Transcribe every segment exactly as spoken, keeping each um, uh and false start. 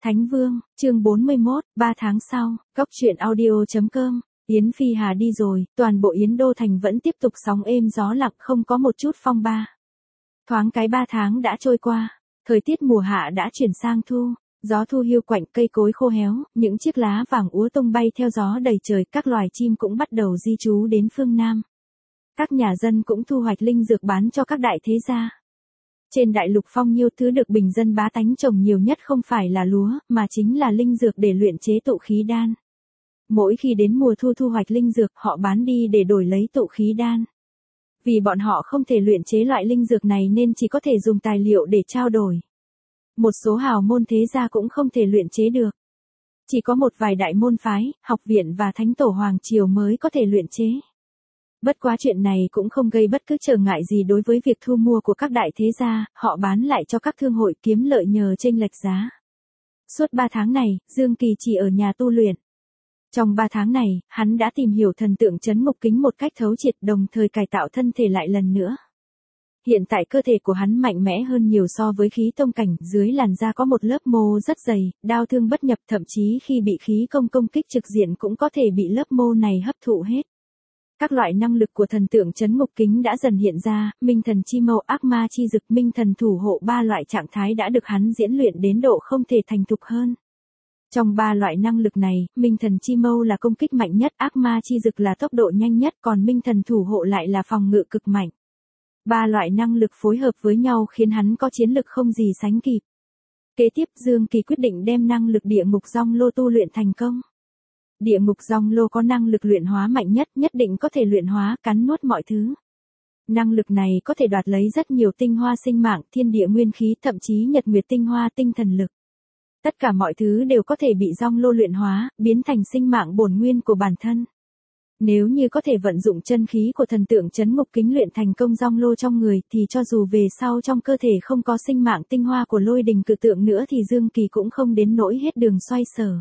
Thánh Vương, chương bốn mươi mốt, ba tháng sau, Cốc truyện audio chấm com, Yến Phi Hà đi rồi, toàn bộ Yến Đô Thành vẫn tiếp tục sóng êm gió lặng không có một chút phong ba. Thoáng cái ba tháng đã trôi qua, thời tiết mùa hạ đã chuyển sang thu, gió thu hiu quạnh cây cối khô héo, những chiếc lá vàng úa tung bay theo gió đầy trời, các loài chim cũng bắt đầu di trú đến phương Nam. Các nhà dân cũng thu hoạch linh dược bán cho các đại thế gia. Trên đại lục phong nhiêu thứ được bình dân bá tánh trồng nhiều nhất không phải là lúa, mà chính là linh dược để luyện chế tụ khí đan. Mỗi khi đến mùa thu thu hoạch linh dược, họ bán đi để đổi lấy tụ khí đan. Vì bọn họ không thể luyện chế loại linh dược này nên chỉ có thể dùng tài liệu để trao đổi. Một số hào môn thế gia cũng không thể luyện chế được. Chỉ có một vài đại môn phái, học viện và thánh tổ hoàng triều mới có thể luyện chế. Bất quá chuyện này cũng không gây bất cứ trở ngại gì đối với việc thu mua của các đại thế gia, họ bán lại cho các thương hội kiếm lợi nhờ chênh lệch giá. Suốt ba tháng này, Dương Kỳ chỉ ở nhà tu luyện. Trong ba tháng này, hắn đã tìm hiểu thần tượng trấn ngục kính một cách thấu triệt, đồng thời cải tạo thân thể lại lần nữa. Hiện tại cơ thể của hắn mạnh mẽ hơn nhiều so với khí tông cảnh, dưới làn da có một lớp mô rất dày, đao thương bất nhập, thậm chí khi bị khí công công kích trực diện cũng có thể bị lớp mô này hấp thụ hết. Các loại năng lực của thần tượng trấn ngục kính đã dần hiện ra, minh thần chi mâu, ác ma chi dực, minh thần thủ hộ, ba loại trạng thái đã được hắn diễn luyện đến độ không thể thành thục hơn. Trong ba loại năng lực này, minh thần chi mâu là công kích mạnh nhất, ác ma chi dực là tốc độ nhanh nhất, còn minh thần thủ hộ lại là phòng ngự cực mạnh. Ba loại năng lực phối hợp với nhau khiến hắn có chiến lực không gì sánh kịp. Kế tiếp, Dương Kỳ quyết định đem năng lực địa ngục giong lô tu luyện thành công. Địa ngục giong lô có năng lực luyện hóa mạnh nhất, nhất định có thể luyện hóa, cắn nuốt mọi thứ. Năng lực này có thể đoạt lấy rất nhiều tinh hoa sinh mạng, thiên địa nguyên khí, thậm chí nhật nguyệt tinh hoa, tinh thần lực. Tất cả mọi thứ đều có thể bị giong lô luyện hóa, biến thành sinh mạng bổn nguyên của bản thân. Nếu như có thể vận dụng chân khí của thần tượng trấn ngục kính luyện thành công giong lô trong người, thì cho dù về sau trong cơ thể không có sinh mạng tinh hoa của lôi đình cự tượng nữa thì Dương Kỳ cũng không đến nỗi hết đường xoay sở.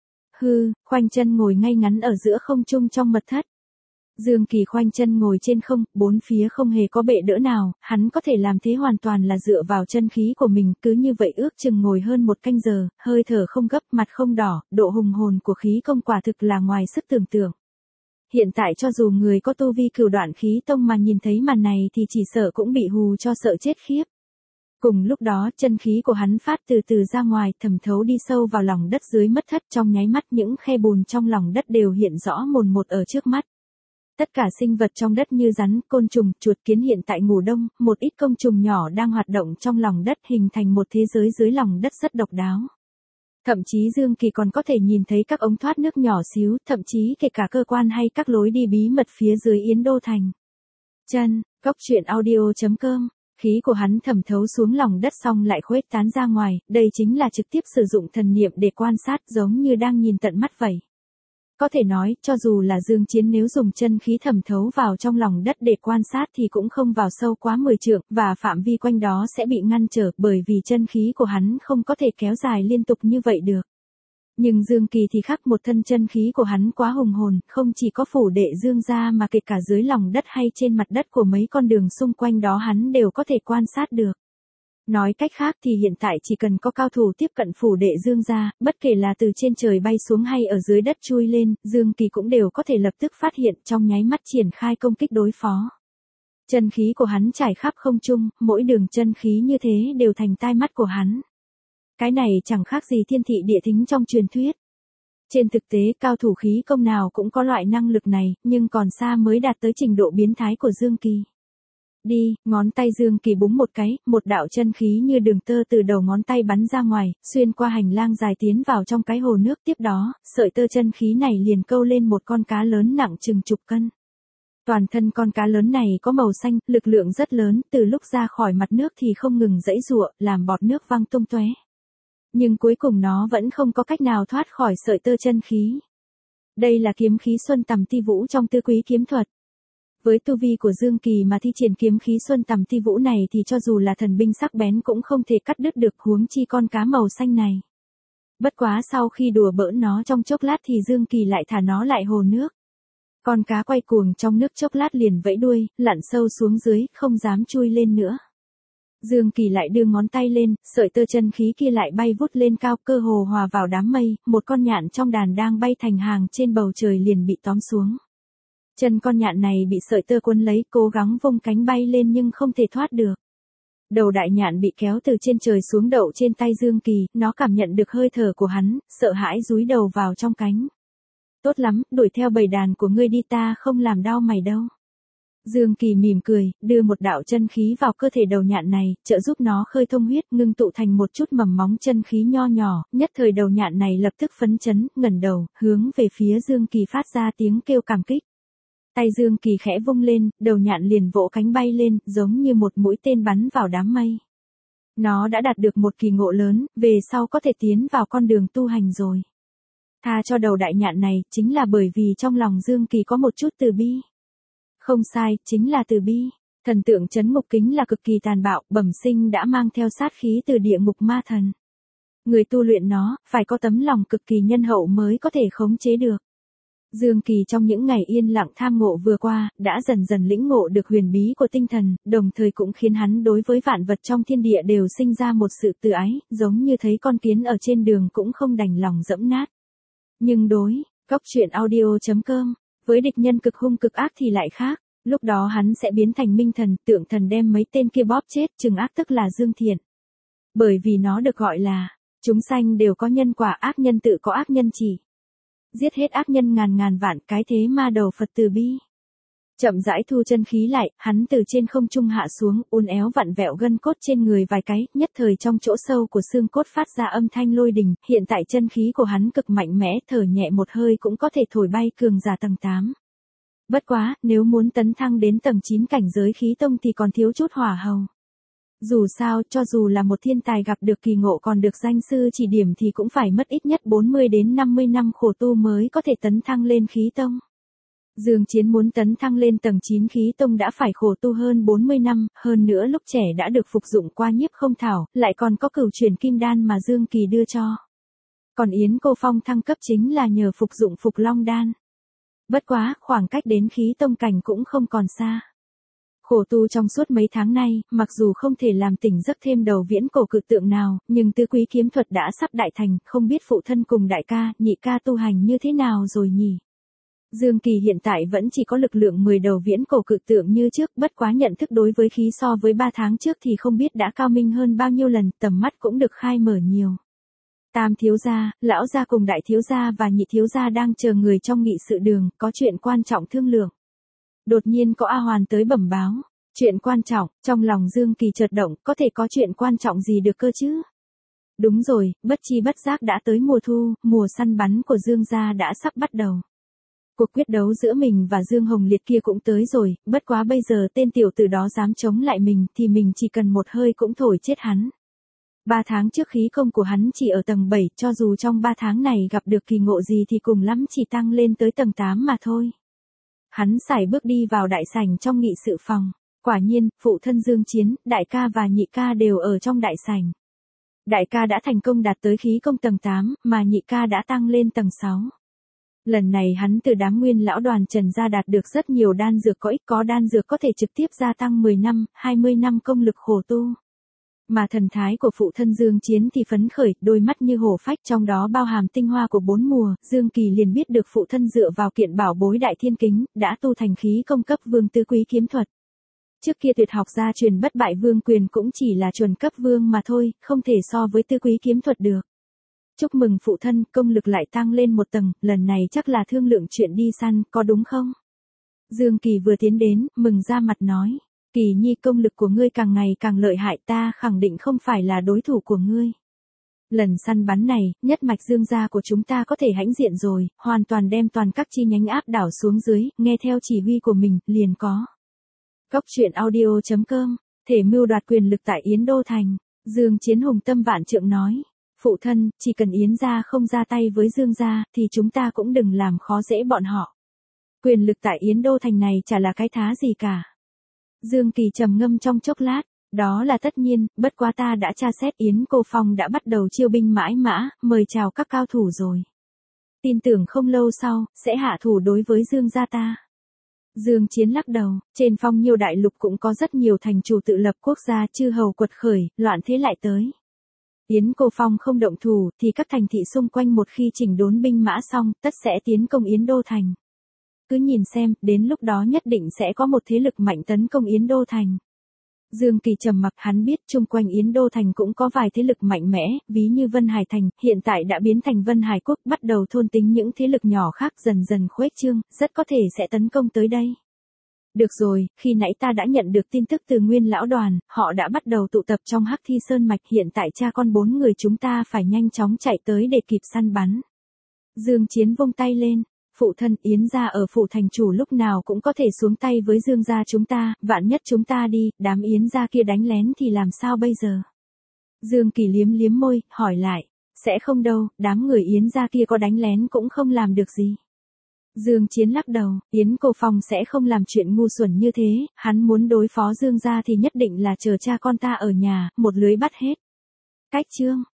Hư, khoanh chân ngồi ngay ngắn ở giữa không trung trong mật thất. Dương Kỳ khoanh chân ngồi trên không, bốn phía không hề có bệ đỡ nào, hắn có thể làm thế hoàn toàn là dựa vào chân khí của mình, cứ như vậy ước chừng ngồi hơn một canh giờ, hơi thở không gấp, mặt không đỏ, độ hùng hồn của khí công quả thực là ngoài sức tưởng tượng. Hiện tại cho dù người có tu vi cửu đoạn khí tông mà nhìn thấy màn này thì chỉ sợ cũng bị hù cho sợ chết khiếp. Cùng lúc đó, chân khí của hắn phát từ từ ra ngoài, thẩm thấu đi sâu vào lòng đất dưới mật thất, trong nháy mắt những khe bùn trong lòng đất đều hiện rõ mồn một ở trước mắt. Tất cả sinh vật trong đất như rắn, côn trùng, chuột kiến hiện tại ngủ đông, một ít công trùng nhỏ đang hoạt động trong lòng đất hình thành một thế giới dưới lòng đất rất độc đáo. Thậm chí Dương Kỳ còn có thể nhìn thấy các ống thoát nước nhỏ xíu, thậm chí kể cả cơ quan hay các lối đi bí mật phía dưới Yến Đô Thành. Chân, Cốc truyện audio chấm com, khí của hắn thẩm thấu xuống lòng đất xong lại khuếch tán ra ngoài, đây chính là trực tiếp sử dụng thần niệm để quan sát, giống như đang nhìn tận mắt vậy. Có thể nói, cho dù là Dương Chiến nếu dùng chân khí thẩm thấu vào trong lòng đất để quan sát thì cũng không vào sâu quá mười trượng, và phạm vi quanh đó sẽ bị ngăn trở bởi vì chân khí của hắn không có thể kéo dài liên tục như vậy được. Nhưng Dương Kỳ thì khác, một thân chân khí của hắn quá hùng hồn, không chỉ có phủ đệ Dương gia mà kể cả dưới lòng đất hay trên mặt đất của mấy con đường xung quanh đó hắn đều có thể quan sát được. Nói cách khác thì hiện tại chỉ cần có cao thủ tiếp cận phủ đệ Dương gia, bất kể là từ trên trời bay xuống hay ở dưới đất chui lên, Dương Kỳ cũng đều có thể lập tức phát hiện, trong nháy mắt triển khai công kích đối phó. Chân khí của hắn trải khắp không trung, mỗi đường chân khí như thế đều thành tai mắt của hắn. Cái này chẳng khác gì thiên thị địa thính trong truyền thuyết. Trên thực tế, cao thủ khí công nào cũng có loại năng lực này, nhưng còn xa mới đạt tới trình độ biến thái của Dương Kỳ. Đi, ngón tay Dương Kỳ búng một cái, một đạo chân khí như đường tơ từ đầu ngón tay bắn ra ngoài, xuyên qua hành lang dài tiến vào trong cái hồ nước, tiếp đó, sợi tơ chân khí này liền câu lên một con cá lớn nặng chừng chục cân. Toàn thân con cá lớn này có màu xanh, lực lượng rất lớn, từ lúc ra khỏi mặt nước thì không ngừng giãy giụa, làm bọt nước văng tung tóe. Nhưng cuối cùng nó vẫn không có cách nào thoát khỏi sợi tơ chân khí. Đây là kiếm khí Xuân Tầm Ti Vũ trong Tứ Quý kiếm thuật. Với tu vi của Dương Kỳ mà thi triển kiếm khí Xuân Tầm Ti Vũ này thì cho dù là thần binh sắc bén cũng không thể cắt đứt được, huống chi con cá màu xanh này. Bất quá sau khi đùa bỡn nó trong chốc lát thì Dương Kỳ lại thả nó lại hồ nước. Con cá quay cuồng trong nước chốc lát liền vẫy đuôi, lặn sâu xuống dưới, không dám chui lên nữa. Dương Kỳ lại đưa ngón tay lên, sợi tơ chân khí kia lại bay vút lên cao, cơ hồ hòa vào đám mây, một con nhạn trong đàn đang bay thành hàng trên bầu trời liền bị tóm xuống. Chân con nhạn này bị sợi tơ cuốn lấy, cố gắng vung cánh bay lên nhưng không thể thoát được. Đầu đại nhạn bị kéo từ trên trời xuống đậu trên tay Dương Kỳ, nó cảm nhận được hơi thở của hắn, sợ hãi dúi đầu vào trong cánh. Tốt lắm, đuổi theo bầy đàn của ngươi đi, ta không làm đau mày đâu. Dương Kỳ mỉm cười, đưa một đạo chân khí vào cơ thể đầu nhạn này, trợ giúp nó khơi thông huyết, ngưng tụ thành một chút mầm móng chân khí nho nhỏ, nhất thời đầu nhạn này lập tức phấn chấn, ngẩng đầu, hướng về phía Dương Kỳ phát ra tiếng kêu cảm kích. Tay Dương Kỳ khẽ vung lên, đầu nhạn liền vỗ cánh bay lên, giống như một mũi tên bắn vào đám mây. Nó đã đạt được một kỳ ngộ lớn, về sau có thể tiến vào con đường tu hành rồi. Tha cho đầu đại nhạn này, chính là bởi vì trong lòng Dương Kỳ có một chút từ bi. Không sai, chính là từ bi. Thần tượng trấn ngục kính là cực kỳ tàn bạo, bẩm sinh đã mang theo sát khí từ địa ngục ma thần. Người tu luyện nó, phải có tấm lòng cực kỳ nhân hậu mới có thể khống chế được. Dương Kỳ trong những ngày yên lặng tham ngộ vừa qua, đã dần dần lĩnh ngộ được huyền bí của tinh thần, đồng thời cũng khiến hắn đối với vạn vật trong thiên địa đều sinh ra một sự từ ái, giống như thấy con kiến ở trên đường cũng không đành lòng dẫm nát. Nhưng đối, Cốc truyện audio chấm com, với địch nhân cực hung cực ác thì lại khác, lúc đó hắn sẽ biến thành minh thần, tượng thần đem mấy tên kia bóp chết, trừng ác tức là Dương Thiện. Bởi vì nó được gọi là, chúng sanh đều có nhân quả, ác nhân tự có ác nhân chỉ. Giết hết ác nhân ngàn ngàn vạn, cái thế ma đầu Phật từ bi. Chậm rãi thu chân khí lại, hắn từ trên không trung hạ xuống, uốn éo vặn vẹo gân cốt trên người vài cái, nhất thời trong chỗ sâu của xương cốt phát ra âm thanh lôi đình, hiện tại chân khí của hắn cực mạnh mẽ, thở nhẹ một hơi cũng có thể thổi bay cường giả tầng tám. Bất quá, nếu muốn tấn thăng đến tầng chín cảnh giới khí tông thì còn thiếu chút hỏa hầu. Dù sao, cho dù là một thiên tài gặp được kỳ ngộ còn được danh sư chỉ điểm thì cũng phải mất ít nhất bốn mươi đến năm mươi năm khổ tu mới có thể tấn thăng lên khí tông. Dương Chiến muốn tấn thăng lên tầng chín khí tông đã phải khổ tu hơn bốn mươi năm, hơn nữa lúc trẻ đã được phục dụng qua nhiếp không thảo, lại còn có cửu truyền kim đan mà Dương Kỳ đưa cho. Còn Yến Cô Phong thăng cấp chính là nhờ phục dụng Phục Long đan. Bất quá, khoảng cách đến khí tông cảnh cũng không còn xa. Khổ tu trong suốt mấy tháng nay, mặc dù không thể làm tỉnh giấc thêm đầu viễn cổ cự tượng nào, nhưng tứ quý kiếm thuật đã sắp đại thành, không biết phụ thân cùng đại ca, nhị ca tu hành như thế nào rồi nhỉ? Dương Kỳ hiện tại vẫn chỉ có lực lượng mười đầu viễn cổ cự tượng như trước, bất quá nhận thức đối với khí so với ba tháng trước thì không biết đã cao minh hơn bao nhiêu lần, tầm mắt cũng được khai mở nhiều. Tam thiếu gia, lão gia cùng đại thiếu gia và nhị thiếu gia đang chờ người trong nghị sự đường, có chuyện quan trọng thương lượng. Đột nhiên có A Hoàn tới bẩm báo, chuyện quan trọng, trong lòng Dương Kỳ chợt động, có thể có chuyện quan trọng gì được cơ chứ? Đúng rồi, bất chi bất giác đã tới mùa thu, mùa săn bắn của Dương gia đã sắp bắt đầu. Cuộc quyết đấu giữa mình và Dương Hồng Liệt kia cũng tới rồi, bất quá bây giờ tên tiểu tử đó dám chống lại mình thì mình chỉ cần một hơi cũng thổi chết hắn. Ba tháng trước khí công của hắn chỉ ở tầng bảy, cho dù trong ba tháng này gặp được kỳ ngộ gì thì cùng lắm chỉ tăng lên tới tầng tám mà thôi. Hắn sải bước đi vào đại sảnh trong nghị sự phòng. Quả nhiên, phụ thân Dương Chiến, đại ca và nhị ca đều ở trong đại sảnh. Đại ca đã thành công đạt tới khí công tầng tám, mà nhị ca đã tăng lên tầng sáu. Lần này hắn từ đám nguyên lão đoàn Trần gia đạt được rất nhiều đan dược có ích, có đan dược có thể trực tiếp gia tăng mười năm, hai mươi năm công lực khổ tu. Mà thần thái của phụ thân Dương Chiến thì phấn khởi, đôi mắt như hổ phách, trong đó bao hàm tinh hoa của bốn mùa, Dương Kỳ liền biết được phụ thân dựa vào kiện bảo bối đại thiên kính, đã tu thành khí công cấp vương tứ quý kiếm thuật. Trước kia tuyệt học gia truyền bất bại vương quyền cũng chỉ là chuẩn cấp vương mà thôi, không thể so với tứ quý kiếm thuật được. Chúc mừng phụ thân, công lực lại tăng lên một tầng, lần này chắc là thương lượng chuyện đi săn, có đúng không? Dương Kỳ vừa tiến đến, mừng ra mặt nói. Kỳ nhi, công lực của ngươi càng ngày càng lợi hại, ta khẳng định không phải là đối thủ của ngươi. Lần săn bắn này, nhất mạch Dương gia của chúng ta có thể hãnh diện rồi, hoàn toàn đem toàn các chi nhánh áp đảo xuống dưới, nghe theo chỉ huy của mình, liền có. Cốc truyện audio chấm com, thể mưu đoạt quyền lực tại Yến Đô Thành. Dương Chiến hùng tâm vạn trượng nói. Phụ thân, chỉ cần Yến gia không ra tay với Dương gia, thì chúng ta cũng đừng làm khó dễ bọn họ. Quyền lực tại Yến Đô Thành này chả là cái thá gì cả. Dương Kỳ trầm ngâm trong chốc lát, đó là tất nhiên, bất quá ta đã tra xét Yến Cô Phong đã bắt đầu chiêu binh mãi mã, mời chào các cao thủ rồi. Tin tưởng không lâu sau, sẽ hạ thủ đối với Dương gia ta. Dương Chiến lắc đầu, trên Phong Nhiêu đại lục cũng có rất nhiều thành chủ tự lập quốc gia, chư hầu quật khởi, loạn thế lại tới. Yến Cô Phong không động thủ, thì các thành thị xung quanh một khi chỉnh đốn binh mã xong, tất sẽ tiến công Yến Đô Thành. Cứ nhìn xem, đến lúc đó nhất định sẽ có một thế lực mạnh tấn công Yến Đô Thành. Dương Kỳ trầm mặc, hắn biết chung quanh Yến Đô Thành cũng có vài thế lực mạnh mẽ, ví như Vân Hải Thành, hiện tại đã biến thành Vân Hải Quốc, bắt đầu thôn tính những thế lực nhỏ khác dần dần khuếch trương, rất có thể sẽ tấn công tới đây. Được rồi, khi nãy ta đã nhận được tin tức từ Nguyên Lão Đoàn, họ đã bắt đầu tụ tập trong Hắc Thi Sơn Mạch, hiện tại cha con bốn người chúng ta phải nhanh chóng chạy tới để kịp săn bắn. Dương Chiến vung tay lên. Phụ thân, Yến gia ở phủ thành chủ lúc nào cũng có thể xuống tay với Dương gia chúng ta, vạn nhất chúng ta đi, đám Yến gia kia đánh lén thì làm sao bây giờ? Dương Kỳ liếm liếm môi, hỏi lại, sẽ không đâu, đám người Yến gia kia có đánh lén cũng không làm được gì. Dương Chiến lắc đầu, Yến Cô Phong sẽ không làm chuyện ngu xuẩn như thế, hắn muốn đối phó Dương gia thì nhất định là chờ cha con ta ở nhà, một lưới bắt hết. Cách chương